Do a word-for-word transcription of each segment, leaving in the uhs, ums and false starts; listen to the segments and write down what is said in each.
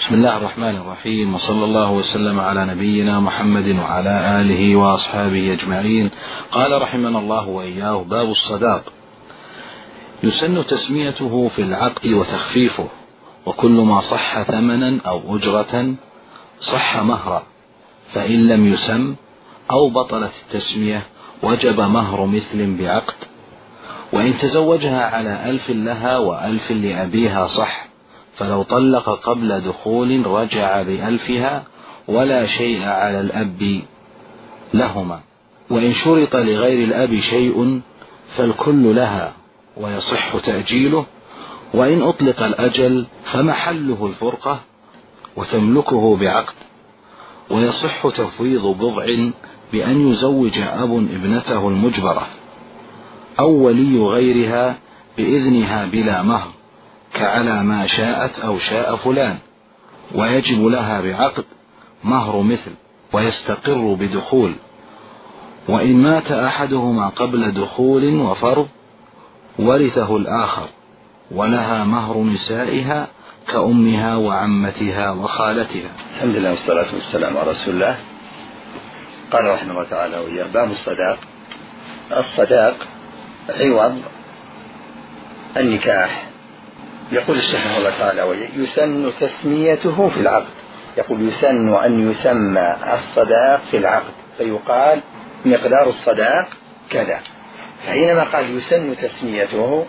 بسم الله الرحمن الرحيم، وصلى الله وسلم على نبينا محمد وعلى آله وأصحابه أجمعين. قال رحمنا الله وإياه: باب الصداق. يسن تسميته في العقد وتخفيفه، وكل ما صح ثمنا أو أجرة صح مهرا، فإن لم يسم أو بطلت التسمية وجب مهر مثل بعقد. وإن تزوجها على ألف لها وألف لأبيها صح، فلو طلق قبل دخول رجع بألفها ولا شيء على الأب لهما. وإن شرط لغير الأب شيء فالكل لها ويصح تأجيله. وإن أطلق الأجل فمحله الفرقة وتملكه بعقد. ويصح تفويض بضع بأن يزوج أب ابنته المجبرة أو ولي غيرها بإذنها بلا مهر، كعلى ما شاءت أو شاء فلان، ويجب لها بعقد مهر مثل، ويستقر بدخول. وإن مات أحدهما قبل دخول وفرض ورثه الآخر، ولها مهر نسائها كأمها وعمتها وخالتها. الحمد لله والصلاة والسلام على رسول الله. قال رحمه الله تعالى وإياه: باب الصداق. الصداق عوض النكاح. يقول الشيخ رحمه الله تعالى: يسن تسميته في العقد. يقول: يسن أن يسمى الصداق في العقد، فيقال مقدار الصداق كذا. فحينما قال يسن تسميته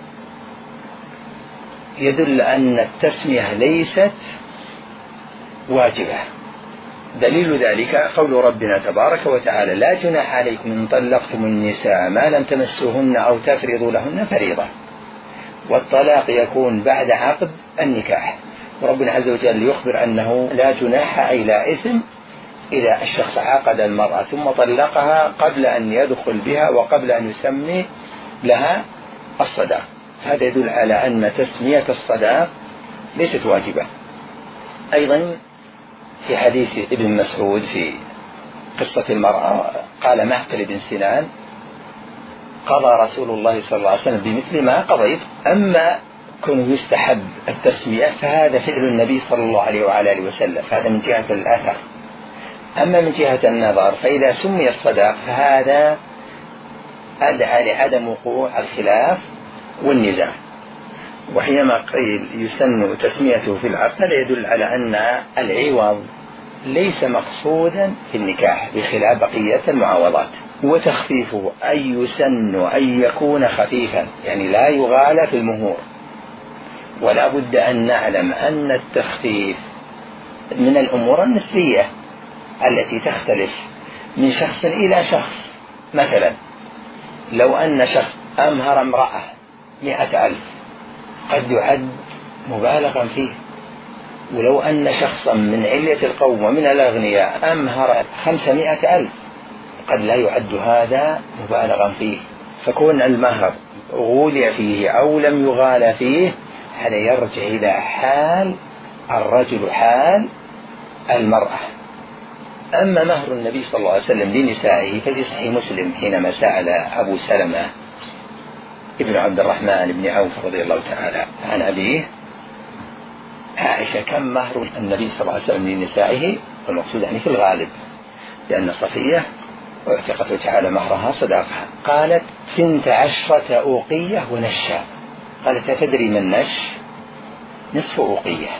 يدل أن التسمية ليست واجبة. دليل ذلك قول ربنا تبارك وتعالى: لا جناح عليكم إن طلقتم النساء ما لم تمسوهن أو تفرضوا لهن فريضة. والطلاق يكون بعد عقد النكاح. وربنا عز وجل يخبر أنه لا جناح أي لا إثم إذا الشخص عقد المرأة ثم طلقها قبل أن يدخل بها وقبل أن يسمي لها الصداق. هذا يدل على أن تسمية الصداق ليست واجبة. أيضا في حديث ابن مسعود في قصة المرأة قال معقل بن سنان: قضى رسول الله صلى الله عليه وسلم بمثل ما قضيت. أما كونه يستحب التسمية فهذا فعل النبي صلى الله عليه وعلى آله وسلم، فهذا من جهة الأثر. أما من جهة النظر فإذا سمي الصداق فهذا أدعى لعدم وقوع الخلاف والنزاع. وحينما قيل يسن تسميته في العقد هذا يدل على أن العوض ليس مقصودا في النكاح بخلاف بقية المعاوضات. وتخفيفه أي يسن أن يكون خفيفا، يعني لا يغالى في المهور. ولا بد أن نعلم أن التخفيف من الأمور النسبية التي تختلف من شخص إلى شخص. مثلا لو أن شخص أمهر امرأة مئة ألف قد يعد مبالغا فيه، ولو أن شخصا من علية القوم ومن الأغنياء أمهر خمسمائة ألف قد لا يعد هذا مبالغا فيه. فكون المهر غولي فيه أو لم يغال فيه هذا يرجع إلى حال الرجل حال المرأة. أما مهر النبي صلى الله عليه وسلم لنسائه ففي صحيح مسلم حينما سأل أبو سلمة ابن عبد الرحمن بن عوف رضي الله تعالى عن أبيه عائشة: كم مهر النبي صلى الله عليه وسلم لنسائه؟ والمقصود يعني في الغالب، لأن صفية اعتقت تعالى مهرها صداقها. قالت: ثنت عشرة أوقية ونشا. قالت: تدري من نش؟ نصف أوقية.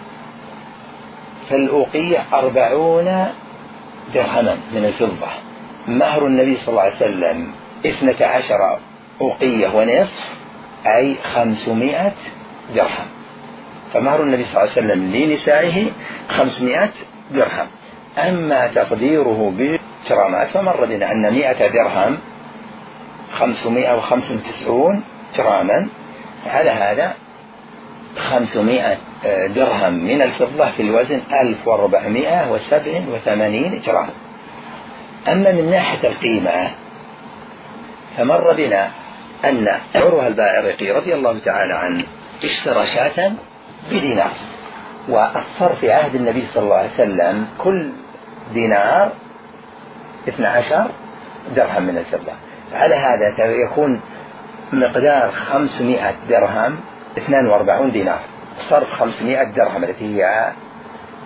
فالأوقية أربعون درهما من الفضة. مهر النبي صلى الله عليه وسلم اثنة عشر أوقية ونصف أي خمسمائة درهم. فمهر النبي صلى الله عليه وسلم لنسائه خمسمائة درهم. أما تقديره بالجرامات فمر بنا أن مائة درهم خمسمائة وخمسة وتسعين جراما. على هذا خمسمائة درهم من الفضة في الوزن ألف وأربعمائة وسبعة وثمانين جرام. أما من ناحية القيمة فمر بنا أن عروة البارقي رضي الله تعالى عنه اشترى شاة بدينار، والصرف في عهد النبي صلى الله عليه وسلم كل دينار اثني عشر درهم من الفضة. على هذا يكون مقدار خمسمائة درهم اثنين وأربعين دينار. صرف خمسمائة درهم التي هي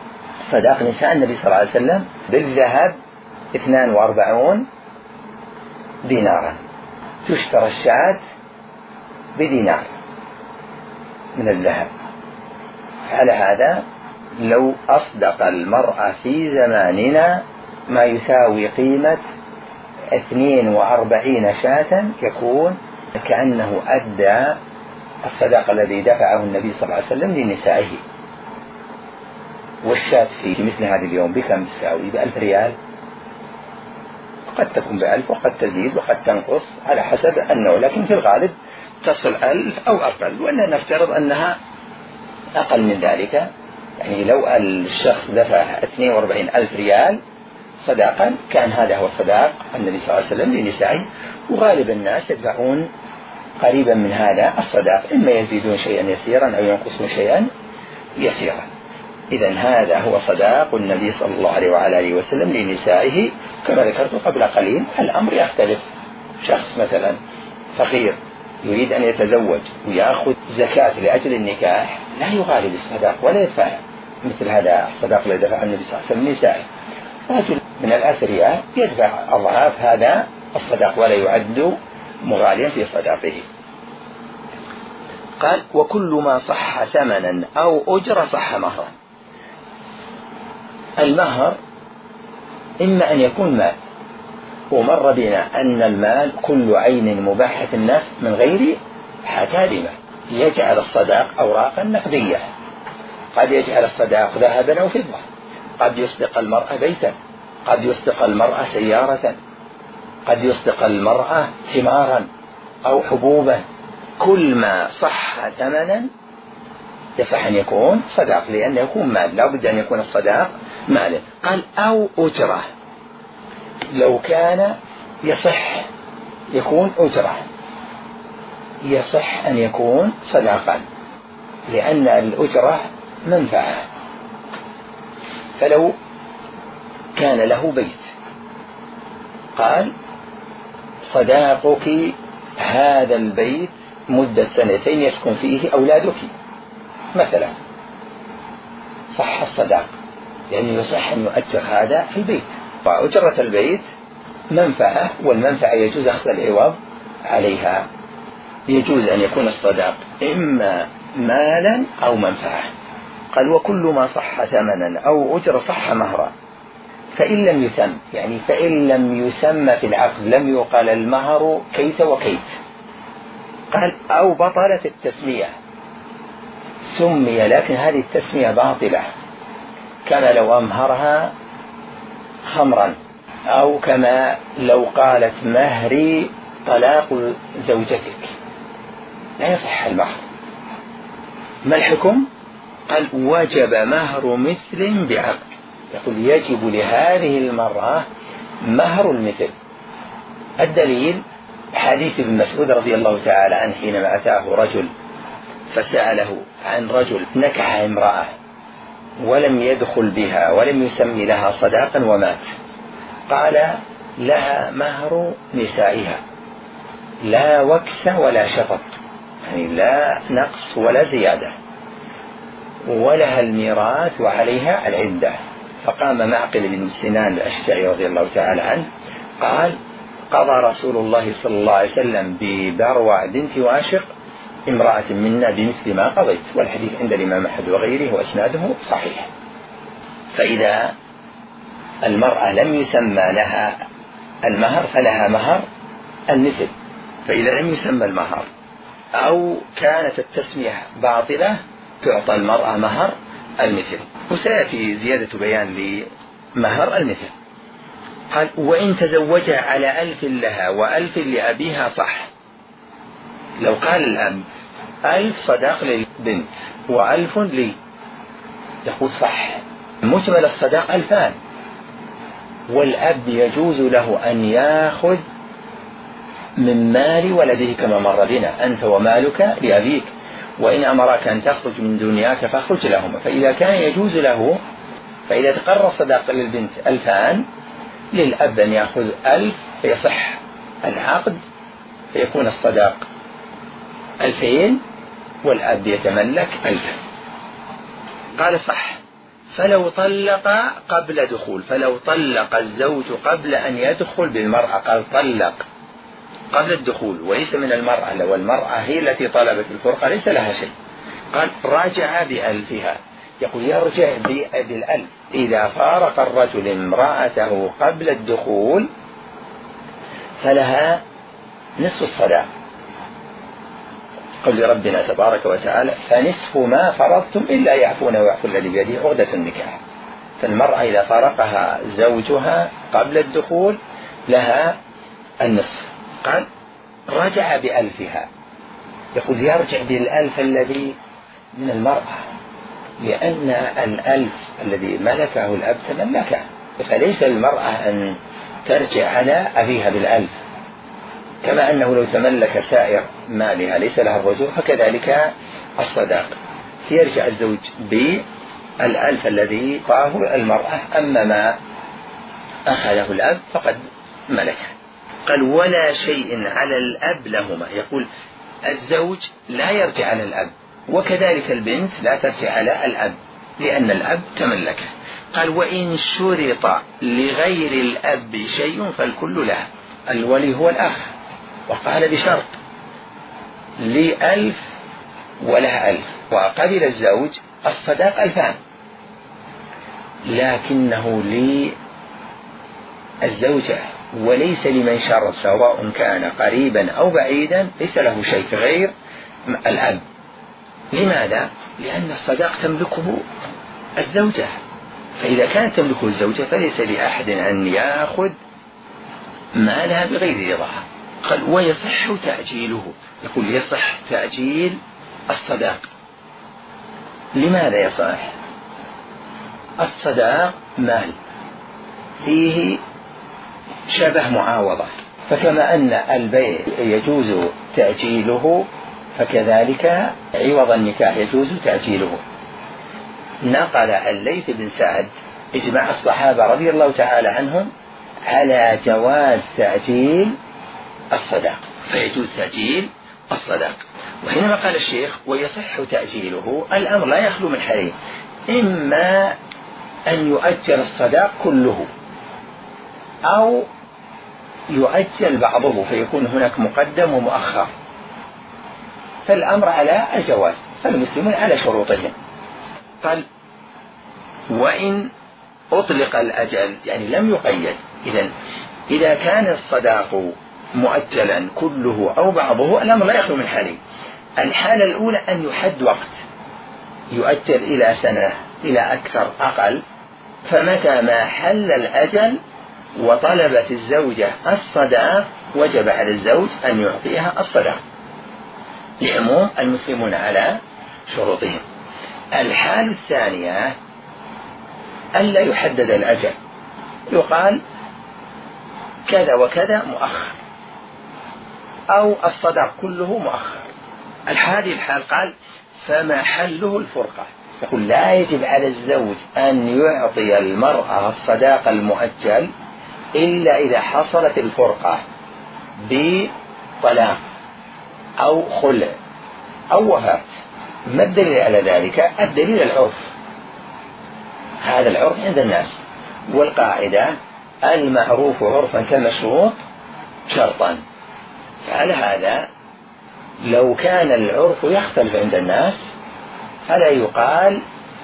صداق نساء النبي صلى الله عليه وسلم بالذهب اثنان وأربعون دينارا، تشترى الشاة بدينار من الذهب. على هذا لو أصدق المرأة في زماننا ما يساوي قيمة اثنين وأربعين شاة، يكون كأنه أدى الصداق الذي دفعه النبي صلى الله عليه وسلم لنسائه. والشاة في مثل هذا اليوم بكم تساوي؟ بألف ريال، قد تكون بألف وقد تزيد وقد تنقص على حسب النوع، لكن في الغالب تصل ألف أو أقل، وأننا نفترض أنها أقل من ذلك. يعني لو الشخص دفع اثنين وأربعين ألف ريال صداقا كان هذا هو صداق النبي صلى الله عليه وسلم لنسائه. وغالب الناس يدفعون قريبا من هذا الصداق، إما يزيدون شيئا يسيرا أو ينقصون شيئا يسيرا. إذن هذا هو صداق النبي صلى الله عليه وعلى آله وسلم لنسائه. كما ذكرت قبل قليل الأمر يختلف. شخص مثلا فقير يريد أن يتزوج ويأخذ زكاة لأجل النكاح، لا يغالب الصداق ولا يدفع مثل هذا الصداق الذي دفع النبي صلى الله عليه وسلم لنسائه. رجل من الأثرياء يدفع أضعاف هذا الصداق ولا يعد مغاليا في صداقه. قال: وكل ما صح ثمنا أو أجر صح مهرا. المهر إما أن يكون مال، ومر بنا أن المال كل عين مباحة النفع من غير حتالمة. يجعل الصداق أوراقا نقدية، قد يجعل الصداق ذهبا أو فضة، قد يصدق المرأة بيتا، قد يصدق المرأة سيارة، قد يصدق المرأة ثمارا أو حبوبا. كل ما صح ثمنا يصح أن يكون صداق، لأنه يكون مال، لا بد أن يكون الصداق مالا. قال: أو أجرة، لو كان يصح يكون أجرة، يصح أن يكون صداقا، لأن الأجرة منفعة. فلو كان له بيت قال: صداقك هذا البيت مدة سنتين يسكن فيه أولادك مثلا، صح الصداق، لأنه يصح أن يؤجر هذا في البيت. وأجرة البيت منفعة، والمنفعة يجوز أخذ العوض عليها. يجوز أن يكون الصداق إما مالا أو منفعة. قال: وكل ما صح ثمنا أو أجر صح مهرا. فإن لم يسم، يعني فإن لم يسمى في العقد، لم يقال المهر كيت وكيت. قال: أو بطلت التسمية، سمي لكن هذه التسمية باطلة، كما لو أمهرها خمرا، أو كما لو قالت مهري طلاق زوجتك، لا يصح المهر. ما الحكم؟ قال: وجب مهر مثل بعقد. يقول: يجب لهذه المرأة مهر المثل. الدليل حديث ابن مسعود رضي الله تعالى عنه حينما أتاه رجل فسأله عن رجل نكح امرأة ولم يدخل بها ولم يسمي لها صداقا ومات. قال: لها مهر نسائها، لا وكس ولا شفط، يعني لا نقص ولا زيادة، ولها الميراث وعليها العدة. فقام معقل بن سنان الأشجعي رضي الله تعالى عنه قال: قضى رسول الله صلى الله عليه وسلم ببروع بنت واشق امرأة منا بمثل ما قضيت. والحديث عند الإمام أحمد وغيره وأسناده صحيح. فإذا المرأة لم يسمى لها المهر فلها مهر المثل. فإذا لم يسمى المهر أو كانت التسمية باطلة تعطى المرأة مهر المثل. وسيأتي زيادة بيان لمهر المثل. قال: وإن تزوجها على ألف لها وألف لأبيها صح. لو قال الأب ألف صداق للبنت وألف لي، يقول صح، مجمل الصداق ألفان، والأب يجوز له أن يأخذ من مال ولده كما مر بنا: أنت ومالك لأبيك، وإن أمرك أن تخرج من دنياك فاخرج لهما. فإذا كان يجوز له، فإذا تقرر الصداق للبنت ألفان، للأب أن يأخذ ألف فيصح العقد، فيكون الصداق ألفين والأب يتملك ألف. قال: صح. فلو طلق قبل دخول فلو طلق الزوج قبل أن يدخل بالمرأة، قال طلق قبل الدخول وليس من المرأة، لو المرأة هي التي طلبت الفرقة ليس لها شيء، قال راجع بألفها. يقول يرجع بالألف إذا فارق الرجل امرأته قبل الدخول فلها نصف الصداق، قول ربنا تبارك وتعالى فنصف ما فرضتم إلا يعفون ويعفو الذي بيده عقدة النكاح. فالمرأة إذا فارقها زوجها قبل الدخول لها النصف. قال رجع بألفها، يقول يرجع بالألف الذي من المرأة، لأن الألف الذي ملكه الأب تملكه، فليس المرأة أن ترجع على أبيها بالألف، كما أنه لو تملك سائر مالها ليس لها الرجوع، فكذلك الصداق يرجع الزوج بالألف الذي طاه المرأة، أما ما أخذه الأب فقد ملكه. قال ولا شيء على الأب لهما، يقول الزوج لا يرجع على الأب، وكذلك البنت لا ترجع على الأب لأن الأب تملكه. قال وإن شرط لغير الأب شيء فالكل له، الولي هو الأخ، وقال بشرط لي ألف ولها ألف، وقبل الزوج الصداق ألفان، لكنه للزوجة وليس لمن شرط، سواء كان قريبا أو بعيدا ليس له شيء غير الأب. لماذا؟ لأن الصداق تملكه الزوجة، فإذا كانت تملكه الزوجة فليس لأحد أن يأخذ مالها بغير رضاها. قال ويصح تأجيله، يقول يصح تأجيل الصداق. لماذا يصح؟ الصداق مال فيه شبه معاوضة، فكما أن البيع يجوز تأجيله فكذلك عوض النكاح يجوز تأجيله. نقل الليث بن سعد إجماع الصحابة رضي الله تعالى عنهم على جواز تأجيل الصداق، فيجوز تأجيل الصداق. وحينما قال الشيخ ويصح تأجيله، الأمر لا يخلو من حالين، إما أن يؤجل الصداق كله أو يؤجل بعضه فيكون هناك مقدم ومؤخر، فالأمر على الجواز، فالمسلمون على شروطهم. قال وإن أطلق الأجل يعني لم يقيد، إذن إذا كان الصداق مؤجلا كله أو بعضه الأمر لا يخلو من حالين. الحالة الأولى أن يحد وقت، يؤجل إلى سنة إلى أكثر أقل، فمتى ما حل الأجل وطلبت الزوجة الصداق وجب على الزوج أن يعطيها الصداق لعموم المسلمون على شروطهم. الحالة الثانية ألا يحدد الأجل، يقال كذا وكذا مؤخر أو الصداق كله مؤخر. هذه الحال قال فما حله الفرقة، يقول لا يجب على الزوج أن يعطي المرأة الصداق المؤجل إلا إذا حصلت الفرقة بطلاق أو خلع أو وفاة. ما الدليل على ذلك؟ الدليل العرف، هذا العرف عند الناس، والقاعدة المعروف عرفا كالمشروط شرطا. فعلى هذا لو كان العرف يختلف عند الناس فلا يقال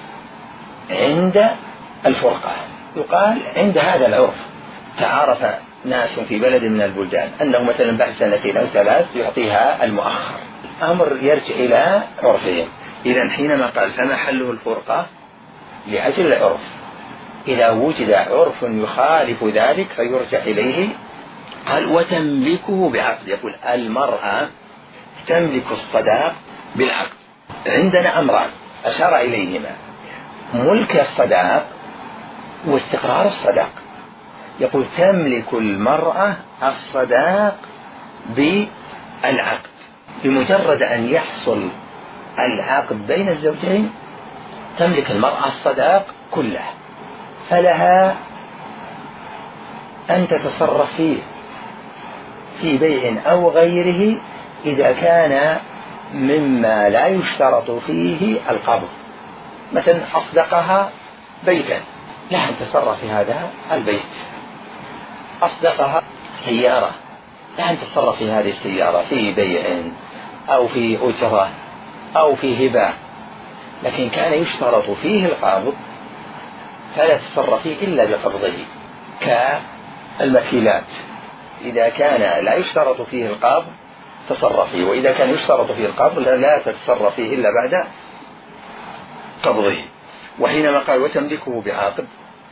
عند الفرقة، يقال عند هذا العرف. تعارف ناس في بلد من البلدان أنه مثلا بعد سنتين أو ثلاث يعطيها المؤخر، أمر يرجع إلى عرفهم. إذن حينما قال فما حله الفرقة لأجل العرف، إذا وجد عرف يخالف ذلك فيرجع إليه. قال وتملكه بعقد، يقول المرأة تملك الصداق بالعقد. عندنا أمران أشار إليهما، ملك الصداق واستقرار الصداق. يقول تملك المرأة الصداق بالعقد، بمجرد أن يحصل العقد بين الزوجين تملك المرأة الصداق كله، فلها أن تتصرف فيه في بيع أو غيره إذا كان مما لا يشترط فيه القبض. مثلا أصدقها بيتا لها أن تتصرف في هذا البيت، أصدقها سيارة لها أن تتصرف في هذه السيارة في بيع أو في أجرة أو في هبة، لكن كان يشترط فيه القابض فلا تتصرف فيه إلا بقبضه، كالمكيلات إذا كان لا يشترط فيه القابض تصرف فيه، وإذا كان يشترط فيه القابض لا تتصرف فيه إلا بعد قبضه. وحينما قال وتملكه بعقد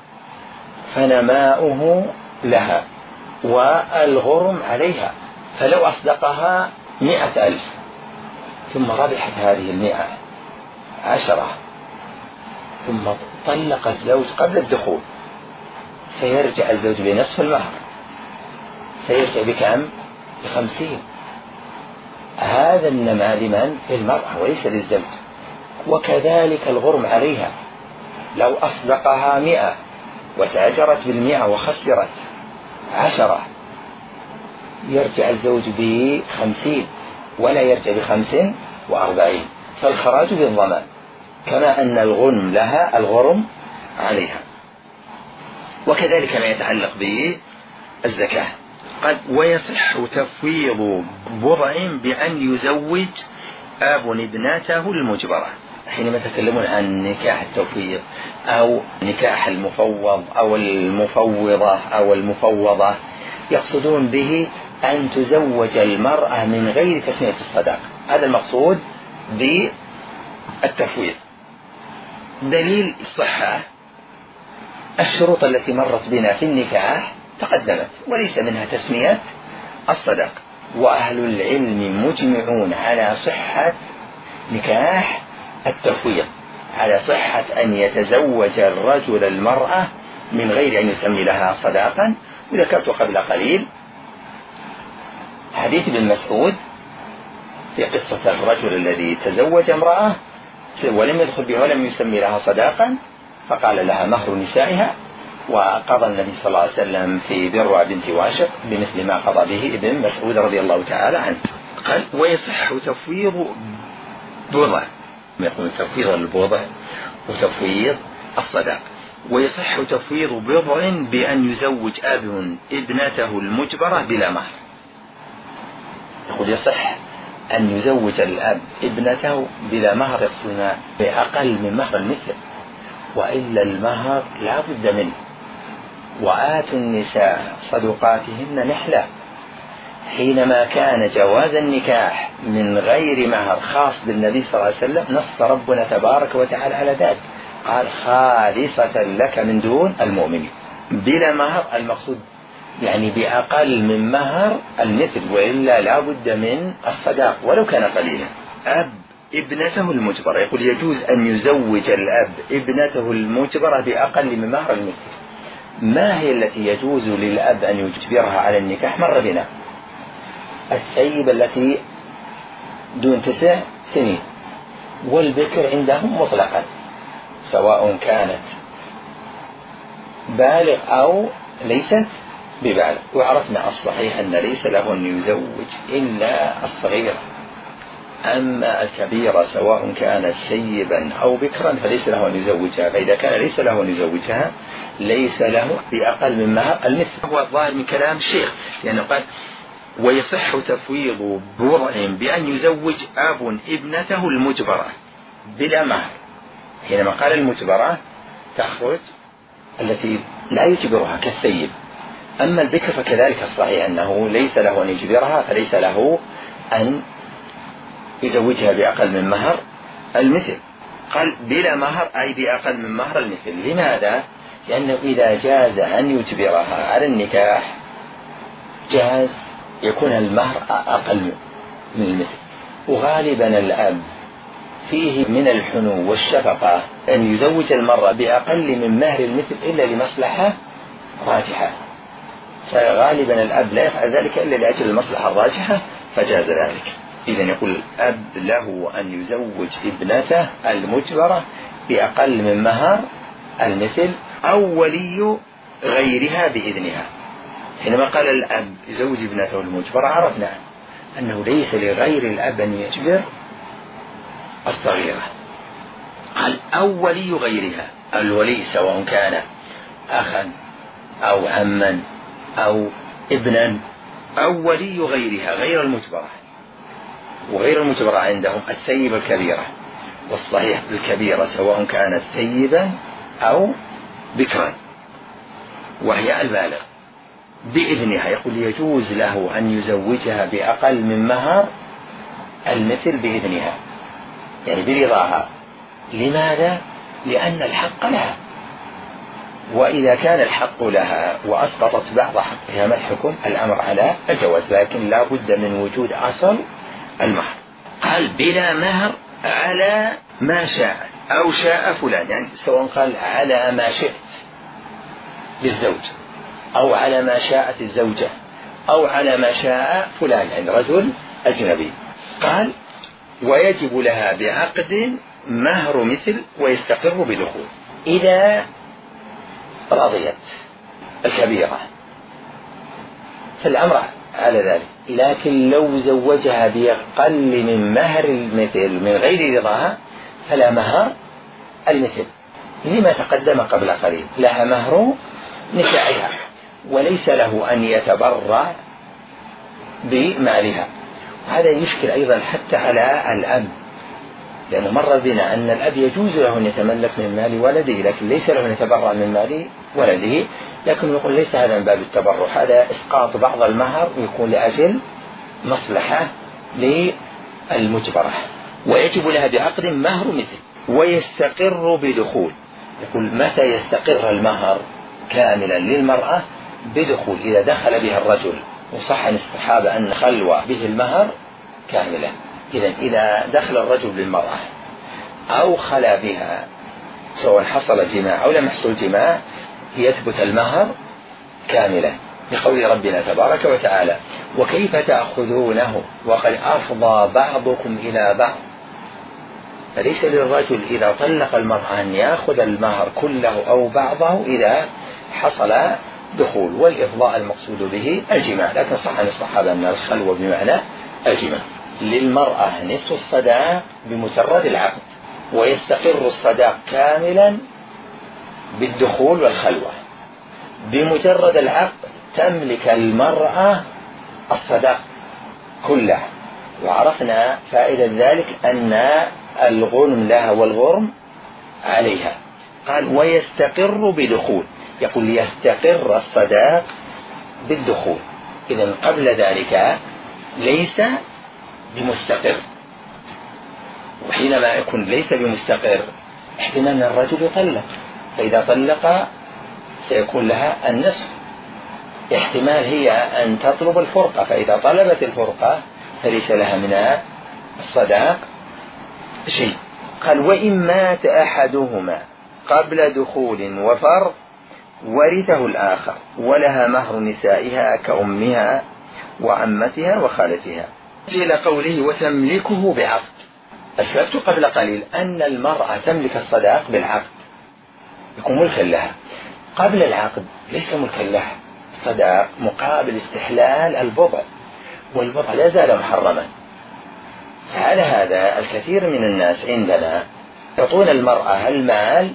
فنماؤه لها والغرم عليها، فلو أصدقها مئة ألف ثم ربحت هذه المئة عشرة ثم طلق الزوج قبل الدخول سيرجع الزوج بنصف المهر، سيرجع بكم؟ بخمسين. هذا النماء لمن؟ للمرأة وليس للزوج. وكذلك الغرم عليها، لو أصدقها مئة وتأجرت بالمئة وخسرت عشرة يرجع الزوج بخمسين ولا يرجع بخمس وأربعين، فالخراج بالضمان، كما أن الغنم لها الغرم عليها. وكذلك ما يتعلق بالزكاة. قد ويصح تفويض بضع بأن يزوج أب ابنته المجبرة. حينما تكلمون عن نكاح التفويض أو نكاح المفوض أو المفوضة أو المفوضة يقصدون به أن تزوج المرأة من غير تسمية الصداق، هذا المقصود بالتفويض. دليل الصحة الشروط التي مرت بنا في النكاح تقدمت وليس منها تسمية الصداق، وأهل العلم مجمعون على صحة نكاح التفويض، على صحة أن يتزوج الرجل المرأة من غير أن يسمي لها صداقا. وذكرت قبل قليل حديث ابن مسعود في قصة الرجل الذي تزوج امرأة ولم يدخل بها ولم يسمي لها صداقا، فقال لها مهر نسائها، وقضى النبي صلى الله عليه وسلم في بروع بنت واشق بمثل ما قضى به ابن مسعود رضي الله تعالى عنه. قال ويصح تفويض بضع، يقول تفويض البضع وتفويض الصداق. ويصح تفويض بضع بأن يزوج أب ابنته المجبرة بلا مهر. يقول يصح أن يزوج الأب ابنته بلا مهر، يقصدنا بأقل من مهر المثل، وإلا المهر لا بد منه. وآتوا النساء صدقاتهن نحلة. حينما كان جواز النكاح من غير مهر خاص بالنبي صلى الله عليه وسلم نص ربنا تبارك وتعالى على ذلك، قال خالصة لك من دون المؤمنين. بلا مهر المقصود يعني بأقل من مهر المثل، وإلا لا بد من الصداق ولو كان قليلا. أب ابنته المجبرة، يقول يجوز أن يزوج الأب ابنته المجبرة بأقل من مهر المثل. ما هي التي يجوز للأب أن يجبرها على النكاح؟ مر بنا السيبة التي دون تسع سنين، والبكر عندهم مطلقا سواء كانت بالغ أو ليست ببالغ. وعرفنا الصحيح أن ليس له أن يزوج إلا الصغيرة، أما الكبيرة سواء كانت سيبا أو بكرا فليس له أن يزوجها، فإذا كان ليس له أن يزوجها ليس له بأقل من مهر المثل. هو الظاهر من كلام الشيخ لأنه قال ويصح تفويض بضع بأن يزوج أب ابنته المجبرة بلا مهر. حينما قال المجبرة تخرج التي لا يجبرها كالسيب، أما البكر فكذلك الصحيح أنه ليس له أن يجبرها، فليس له أن يزوجها بأقل من مهر المثل. قال بلا مهر أي بأقل من مهر المثل. لماذا؟ لأنه إذا جاز أن يجبرها على النكاح جاز يكون المهر أقل من المثل. وغالبا الأب فيه من الحنو والشفقة أن يزوج المرأة بأقل من مهر المثل إلا لمصلحة راجحة، فغالبا الأب لا يفعل ذلك إلا لأجل المصلحة الراجحة فجاز ذلك. إذن يقول الأب له أن يزوج ابنته المجبرة بأقل من مهر المثل أو ولي غيرها بإذنها. حينما قال الأب يزوج ابنته المجبرة عرفنا أنه ليس لغير الأب أن يجبر الصغيرة. قال أو ولي غيرها، الولي سواء كان أخا أو عما أو ابنا أو ولي غيرها غير المتبرع. وغير المتبرع عندهم الثيب الكبيرة، والصحيح الكبيرة سواء كانت ثيبا أو بكرا، وهي البالغ بإذنها. يقول يجوز له أن يزوجها بأقل من مهر المثل بإذنها، يعني برضاها. لماذا؟ لأن الحق لها، وإذا كان الحق لها وأسقطت بعض حقها ما الحكم؟ الأمر على الجواز، لكن لا بد من وجود أصل المهر. قال بلا مهر على ما شاء أو شاء فلان، يعني سواء قال على ما شئت للزوج أو على ما شاءت الزوجة أو على ما شاء فلان، يعني رجل أجنبي. قال ويجب لها بعقد مهر مثل ويستقر بدخول. إذا رضيت الكبيرة فالأمر على ذلك، لكن لو زوجها بأقل من مهر المثل من غير رضاها فلا مهر المثل، لما تقدم قبل قليل، لها مهر نكاحها وليس له أن يتبرع بمالها. هذا يشكل أيضا حتى على الأب، لأنه مر بنا أن الأب يجوز له أن يتملك من مال ولده، لكن ليس له أن يتبرع من مال ولده. لكن يقول ليس هذا من باب التبرع، هذا إسقاط بعض المهر ويكون لأجل مصلحة للمجبرة. ويجب لها بعقد مهر مثل ويستقر بدخول. يقول متى يستقر المهر كاملا للمرأة؟ بدخول، إذا دخل بها الرجل، وصح عن الصحابة أن خلوة به المهر كاملا. إذا إذا دخل الرجل بالمرأة أو خلا بها سواء حصل جماع أو لم يحصل جماع يثبت المهر كاملا، لقول ربنا تبارك وتعالى وكيف تأخذونه وقد أفضى بعضكم إلى بعض. فليس للرجل إذا طلق المرأة أن يأخذ المهر كله أو بعضه إذا حصل دخول، والإفضاء المقصود به الجماع، لكن صح عن الصحابة أن الخلوة بمعنى الجماع. للمرأة نصف الصداق بمجرد العقد، ويستقر الصداق كاملا بالدخول والخلوة. بمجرد العقد تملك المرأة الصداق كله، وعرفنا فائدة ذلك أن الغنم لها والغرم عليها. قال ويستقر بدخول، يقول يستقر الصداق بالدخول، إذن قبل ذلك ليس بمستقر. وحينما يكون ليس بمستقر احتمال أن الرجل يطلق، فإذا طلق سيكون لها النصف. احتمال هي أن تطلب الفرقة، فإذا طلبت الفرقة فليس لها من الصداق شيء. قال وإن مات أحدهما قبل دخول وفرق ورثه الآخر ولها مهر نسائها كأمها وعمتها وخالتها. إلى قوله وتملكه بعقد. أسلفت قبل قليل أن المرأة تملك الصداق بالعقد، يكون ملكا لها. قبل العقد ليس ملكا لها، الصداق مقابل استحلال البضع، والبضع لا زال محرما. فعلى هذا الكثير من الناس عندنا يعطون المرأة المال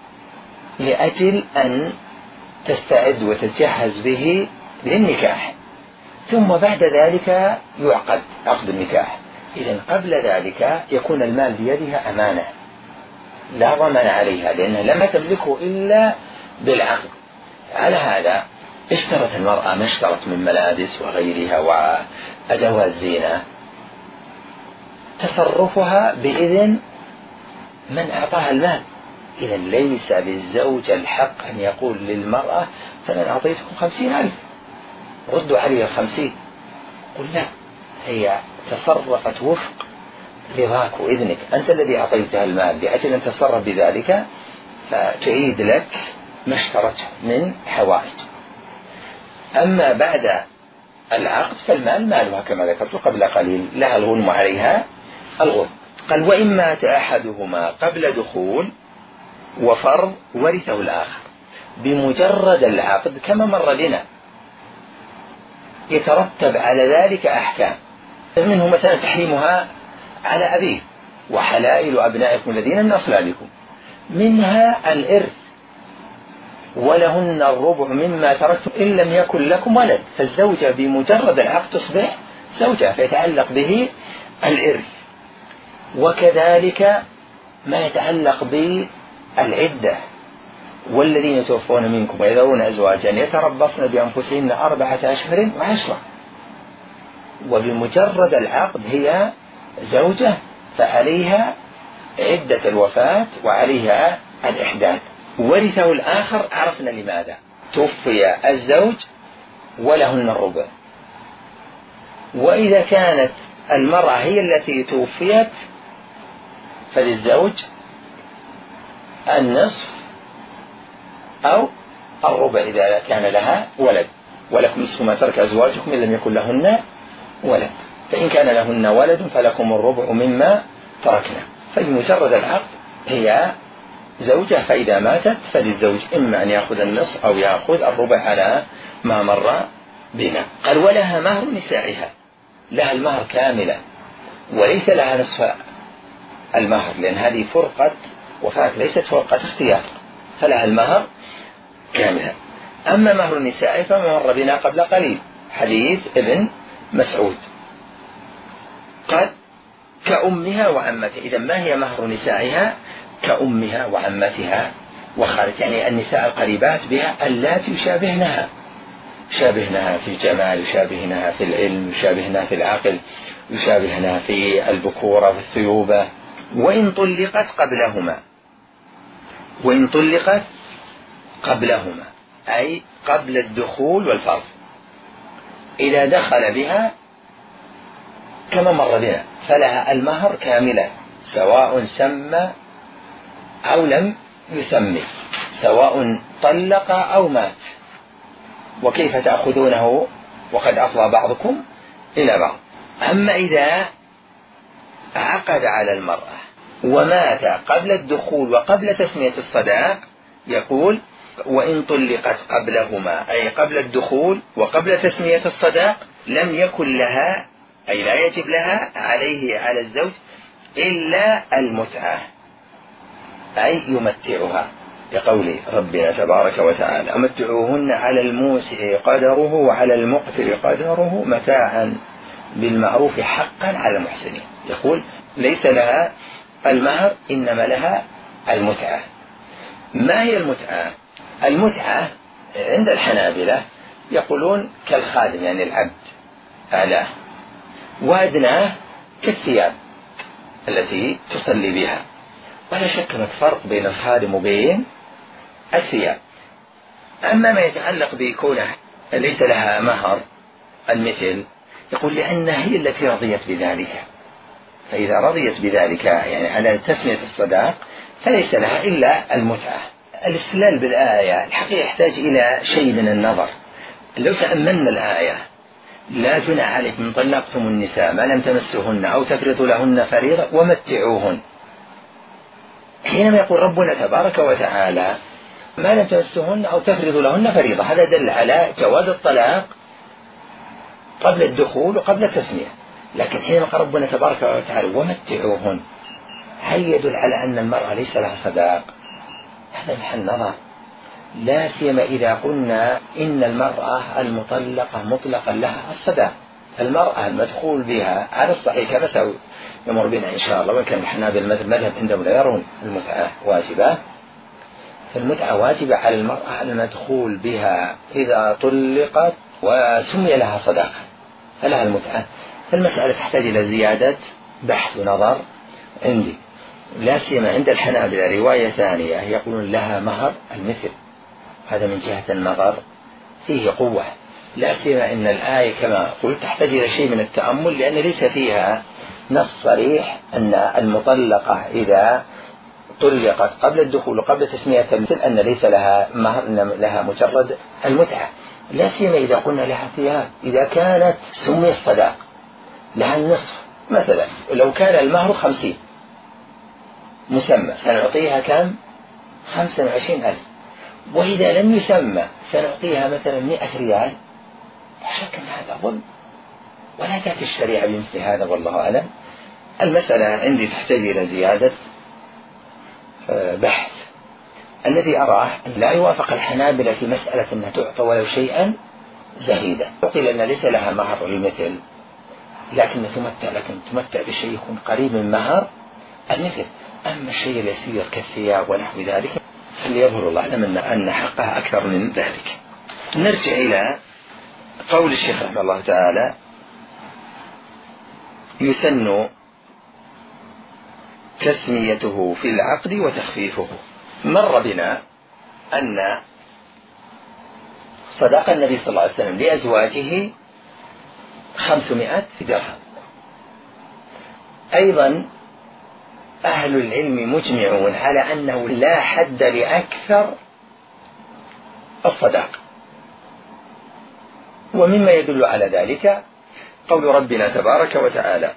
لأجل أن تستعد وتتجهز به للنكاح، ثم بعد ذلك يعقد عقد النكاح. إذن قبل ذلك يكون المال بيدها أمانة لا ضمان عليها، لأنها لم تملكه إلا بالعقد. على هذا اشترت المرأة ما اشترت من ملابس وغيرها وأدوات زينة، تصرفها بإذن من أعطاها المال. إذن ليس للزوج الحق أن يقول للمرأة فأنا أعطيتكم خمسين ألف ردوا علي الخمسين. قل لا، هي تصرفت وفق رضاك وإذنك، أنت الذي أعطيتها المال لأجل أن تتصرف بذلك، فتعيد لك ما اشترته من حوائج. أما بعد العقد فالمال مالها كما ذكرت قبل قليل، لها الغنم عليها الغنم. قال وإن مات أحدهما قبل دخول وفرض ورثه الآخر. بمجرد العقد كما مر لنا يترتب على ذلك أحكام، منه مثلا تحريمها على أبيه وحلائل أبنائكم الذين من أصلابكم، منها الإرث، ولهن الربع مما تركتم إن لم يكن لكم ولد، فالزوجة بمجرد العقد تصبح زوجة فيتعلق به الإرث. وكذلك ما يتعلق بالعدة، والذين يتوفون منكم ويذرون أزواجا يتربصن بأنفسهن أربعة أشهر وعشرة، وبمجرد العقد هي زوجة فعليها عدة الوفاة وعليها الإحداث. ورثه الآخر عرفنا لماذا، توفي الزوج ولهن الربع. وإذا كانت المرأة هي التي توفيت فللزوج النصف أو الربع إذا كان لها ولد، ولكم نصف ما ترك أزواجكم إن لم يكن لهن ولد، فإن كان لهن ولد فلكم الربع مما تركنا. فبمجرد العقد هي زوجة، فإذا ماتت فللزوج إما أن يأخذ النصف أو يأخذ الربع على ما مر بنا. قال ولها مهر نسائها، لها المهر كاملا وليس لها نصف المهر، لأن هذه فرقة وفاة ليست فرقة اختيار، فلها المهر كاملا. أما مهر النساء فما مر بنا قبل قليل، حديث ابن مسعود قال كأمها وعمتها. إذا ما هي مهر نسائها؟ كأمها وعمتها وخالتها، يعني النساء القريبات بها اللاتي يشابهنها، يشابهنها في الجمال، يشابهنها في العلم، يشابهنها في العقل، يشابهنها في البكورة والثيوبة. وإن طلقت قبلهما، وإن طلقت قبلهما أي قبل الدخول والفرض، إذا دخل بها كما مر بنا فلها المهر كاملا، سواء سمى أو لم يسمي، سواء طلق أو مات. وكيف تأخذونه وقد أفضى بعضكم إلى بعض. أما إذا عقد على المرأة ومات قبل الدخول وقبل تسمية الصداق، يقول وإن طلقت قبلهما أي قبل الدخول وقبل تسمية الصداق لم يكن لها أي لا يجب لها عليه على الزوج إلا المتعة، أي يمتعها، لقول ربنا تبارك وتعالى أمتعوهن على الموسع قدره وعلى المقتر قدره متاعا بالمعروف حقا على المحسنين. يقول ليس لها المهر إنما لها المتعة. ما هي المتعة؟ المتعة عند الحنابلة يقولون كالخادم، يعني العبد أعلاه، وأدناه كالثياب التي تصلي بها. ولا شك هناك فرق بين الخادم وبين الثياب. أما ما يتعلق بكونه ليس لها مهر المثل، يقول لأنها هي التي رضيت بذلك، فإذا رضيت بذلك يعني على تسمية الصداق فليس لها إلا المتعة. الاستدلال بالآية الحقيقة يحتاج إلى شيء من النظر. لو تأملنا الآية لا جناح عليكم إن طلقتم النساء ما لم تمسوهن أو تفرضوا لهن فريضة ومتعوهن، حينما يقول ربنا تبارك وتعالى ما لم تمسوهن أو تفرضوا لهن فريضة، هذا دل على جواز الطلاق قبل الدخول وقبل التسمية. لكن حينما قال ربنا تبارك وتعالى ومتعوهن، هل يدل على أن المرأة ليس لها صداق؟ هذا محل نظر، لا سيما إذا قلنا إن المرأة المطلقة مطلقا لها الصداق. المرأة المدخول بها على الصحيح كما سيمر بنا إن شاء الله، وإن كان الحنابلة المذهب عندهم لا يرون المتعة واجبة، فالمتعة واجبة على المرأة المدخول بها إذا طلقت وسمي لها صداقة فلها المتعة. فالمسألة تحتاج إلى زيادة بحث ونظر عندي، لا سيما عند الحنابلة رواية ثانية يقولون لها مهر المثل، هذا من جهة النظر فيه قوة، لا سيما إن الآية كما قلت تحتاج إلى شيء من التأمل، لأن ليس فيها نص صريح أن المطلقة إذا طلقت قبل الدخول وقبل تسمية المثل أن ليس لها مهر، لها مجرد المتعة. لا سيما إذا قلنا لها ثياب، إذا كانت سمي الصداق لها النصف مثلا، لو كان المهر خمسين مسمى سنعطيها كم؟ خمسة وعشرين ألف، وإذا لم يسمى سنعطيها مثلا مئة ريال، لا شك أن هذا ظلم، ولا تأتي الشريعة بمثل هذا والله أعلم. المسألة عندي تحتاج إلى زيادة بحث. الذي أراه أن لا يوافق الحنابلة في مسألة أنها تعطى ولو شيئا زهيدا، وقيل أن ليس لها مهر للمثل، لكن تمتع لكن تمتع بشيء يكون قريب من مهر المثل. أما الشيء اليسير كالثياب ونحو ذلك فليظهر الله أعلم أن حقها أكثر من ذلك. نرجع إلى قول الشيخ رحمه الله تعالى: يسن تسميته في العقد وتخفيفه. مر بنا أن صداق النبي صلى الله عليه وسلم لأزواجه خمسمائة درهم. أيضا أهل العلم مجمعون على أنه لا حد لأكثر الصداق، ومما يدل على ذلك قول ربنا تبارك وتعالى: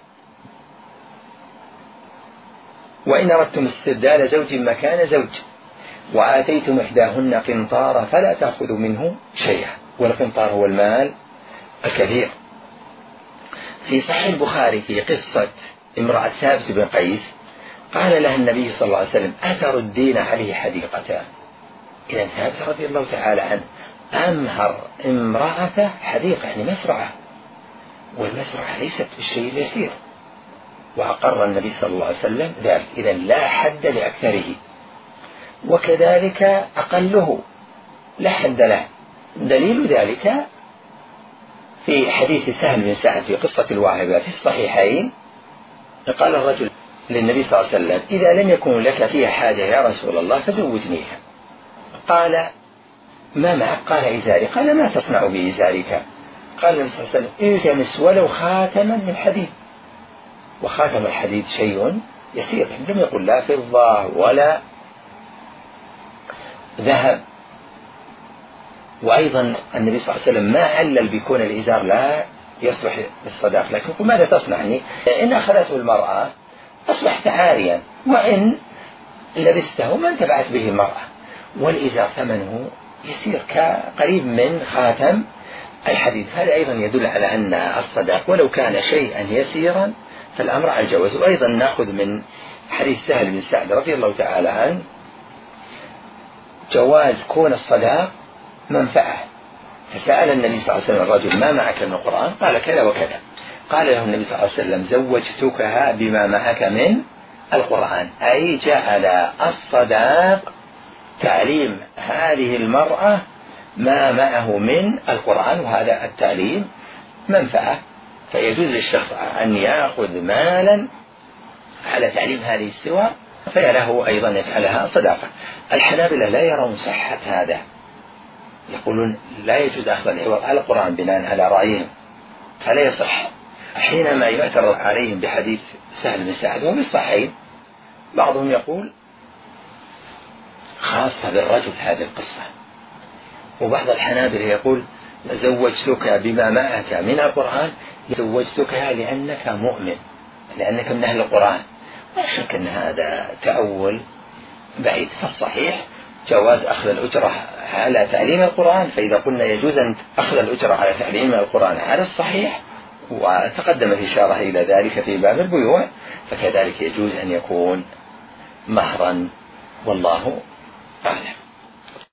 وإن أردتم استبدال زوج مكان زوج وآتيتم إحداهن قنطارا فلا تأخذوا منه شيئا، والقنطار هو المال الكثير. في صحيح البخاري في قصة امرأة ثابت بن قيس قال لها النبي صلى الله عليه وسلم: أتردين عليه حديقتان. إذا ثابت رضي الله تعالى عنه أمهر امرأة حديقة، يعني مسرعة، والمسرعة ليست بالشيء اليسير، وأقر النبي صلى الله عليه وسلم ذلك. إذا لا حد لأكثره، وكذلك أقله لا حد له. دليل ذلك في حديث سهل بن سعد في قصة الواهبة في الصحيحين، قال الرجل للنبي صلى الله عليه وسلم: إذا لم يكن لك فيها حاجة يا رسول الله فزوجنيها. قال: ما معك؟ قال: إزاري. قال: ما تصنع بإزارك؟ قال النبي صلى الله عليه وسلم: التمس ولو خاتما من حديد. وخاتم الحديد شيء يسير، لم يقل لا فضة ولا ذهب. وأيضا النبي صلى الله عليه وسلم ما علل بكون الإزار لا يصلح للصداق، لكن ماذا تصنعني؟ إن أخذته المرأة أصبحت عاريا، وإن لبسته ما انتفعت به المرأة، والإزار ثمنه يسير كقريب من خاتم الحديد. هذا أيضا يدل على أن الصداق ولو كان شيئا يسيرا فالأمر على الجواز. وأيضا نأخذ من حديث سهل بن سعد رضي الله تعالى عنه جواز كون الصداق منفعة. فسأل النبي صلى الله عليه وسلم الرجل: ما معك من القرآن؟ قال: كذا وكذا. قال له النبي صلى الله عليه وسلم: زوجتكها بما معك من القرآن، أي جعل الصداق تعليم هذه المرأة ما معه من القرآن، وهذا التعليم منفعة، فيجوز للشخص أن يأخذ مالا على تعليم هذه السور فيله أيضا يجعلها صداقة. الحنابلة لا يرون صحة هذا، يقولون لا يجوز أخذ العوض على القرآن بناء على رأيهم، فلا يصح. حينما يعترض عليهم بحديث سهل بن سعد وهم الصحيحين، بعضهم يقول خاصة بالرجل هذه القصة، وبعض الحنابلة يقول زوجتك بما معك من القرآن، زوجتكها لأنك مؤمن، لأنك من أهل القرآن. لا شك أن هذا تأول بعيد. فالصحيح جواز أخذ الأجرة على تعليم القرآن، فإذا قلنا يجوز أن أخذ الأجرة على تعليم القرآن على الصحيح، وتقدم الإشارة إلى ذلك في باب البيوع، فكذلك يجوز أن يكون مهرا، والله أعلم.